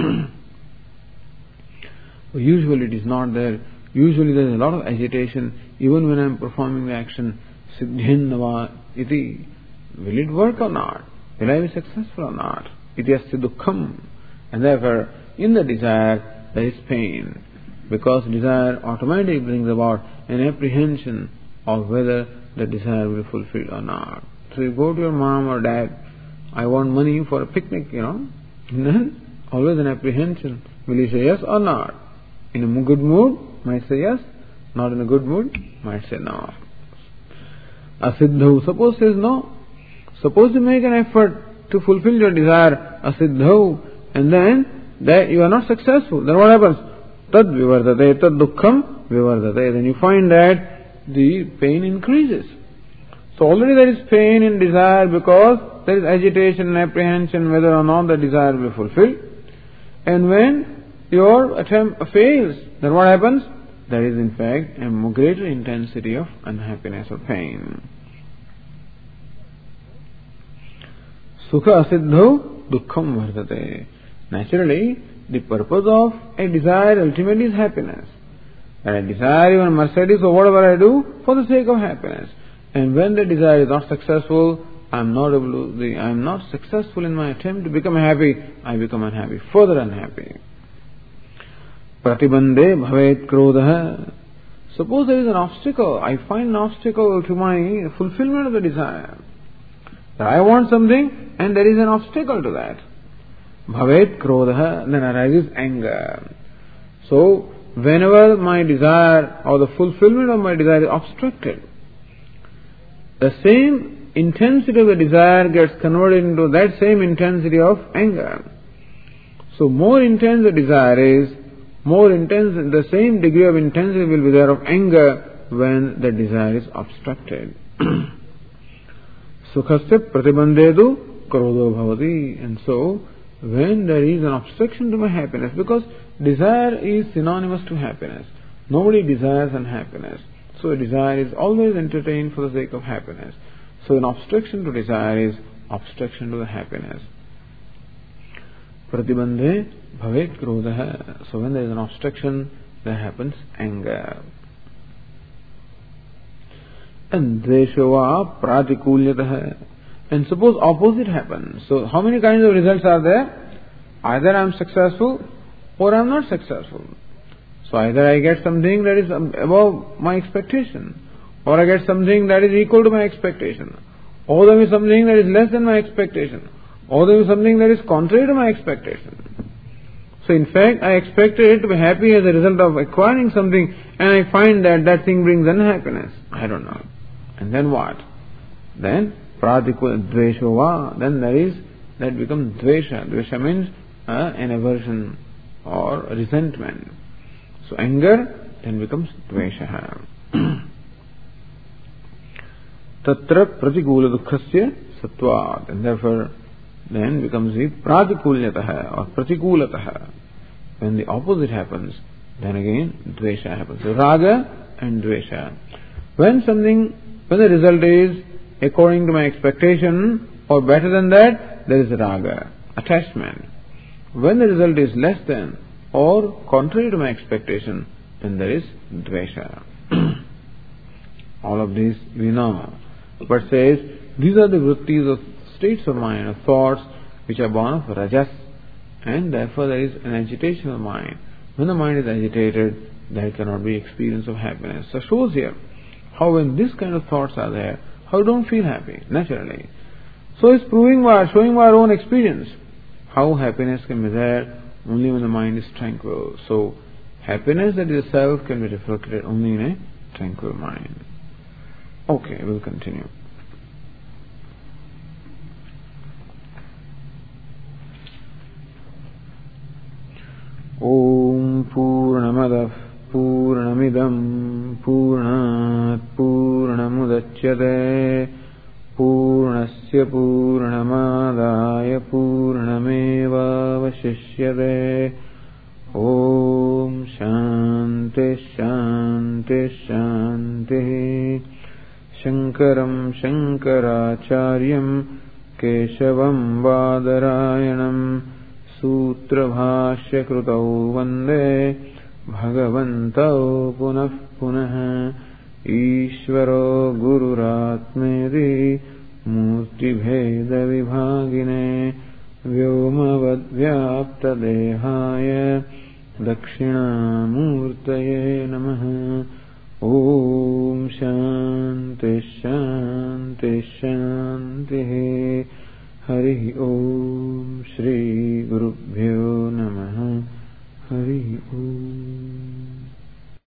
Usually it is not there. Usually there is a lot of agitation. Even when I am performing the action, siddhyannava iti, will it work or not? Will I be successful or not? Iti asti dukkham. And therefore, in the desire, there is pain. Because desire automatically brings about an apprehension of whether the desire will be fulfilled or not. So you go to your mom or dad, I want money for a picnic, you know. And then, always an apprehension. Will he say yes or not? In a good mood, might say yes. Not in a good mood, might say no. Asiddhu, suppose says no. Suppose you make an effort to fulfill your desire, asiddhu, and then that you are not successful. Then what happens? Tad vivardate, tad dukkham vivardate. Then you find that the pain increases. So already there is pain in desire because there is agitation and apprehension whether or not the desire will be fulfilled. And when your attempt fails, then what happens? There is in fact a greater intensity of unhappiness or pain. Sukha asiddho dukkham vardate. Naturally, the purpose of a desire ultimately is happiness. And I desire even Mercedes or whatever I do for the sake of happiness. And when the desire is not successful, I am not able to, the, I am not successful in my attempt to become happy, I become unhappy, further unhappy. Pratibandhe bhavet krodha. Suppose there is an obstacle, I find an obstacle to my fulfillment of the desire. I want something and there is an obstacle to that. Bhavet krodha, then arises anger. So, whenever my desire or the fulfillment of my desire is obstructed, the same intensity of the desire gets converted into that same intensity of anger. So, more intense the desire is, more intense, the same degree of intensity will be there of anger when the desire is obstructed. Sukhasya pratibandhedu krodho bhavati. And so, when there is an obstruction to my happiness, because desire is synonymous to happiness. Nobody desires unhappiness. So a desire is always entertained for the sake of happiness. So an obstruction to desire is obstruction to the happiness. Pratibandhe bhavet krodha. So when there is an obstruction, there happens anger. And dveshava pratikulyatah. And suppose opposite happens. So how many kinds of results are there? Either I am successful or I am not successful. So either I get something that is above my expectation, or I get something that is equal to my expectation, or there is something that is less than my expectation, or there is something that is contrary to my expectation. So in fact, I expected to be happy as a result of acquiring something, and I find that that thing brings unhappiness. I don't know. And then what? Then pratikul dveshova, then there is, that becomes dvesha. Dvesha means uh, an aversion or resentment. So anger then becomes dvesha. Tatra pratikula dukkhasya sattvat. And therefore then becomes the pratikulyatah or pratikulatah. When the opposite happens, then again dvesha happens. So raga and dvesha. When something, when the result is according to my expectation or better than that, there is raga, attachment. When the result is less than or contrary to my expectation, then there is dvesha. All of these we know. But says, these are the vrittis of states of mind, of thoughts, which are born of rajas. and therefore there is an agitation of the mind. When the mind is agitated, there cannot be experience of happiness. So shows here how when this kind of thoughts are there, how we don't feel happy, naturally. So it's proving by, showing by our own experience, how happiness can be there only when the mind is tranquil. So happiness that is self can be reflected only in a tranquil mind. Okay, we'll continue. Om Purnamadah Purnamidam Purnat Purnamudachyate Purnasya Purnamadaya Purnameva Vashishyate. Om Shanti Shanti Shanti. Shankaram Shankaracharyam Keshavam Vadarayanam Sutra Bhashya Krutau Vande Bhagavantau Punah Punah. Ishvaro Gururatmedi Murti Bheda Vibhagine Vyomavad Vyapta Dehaya Dakshina Murtaye Namaha. Om Shanti Shanti Shanti. Hari Om Shri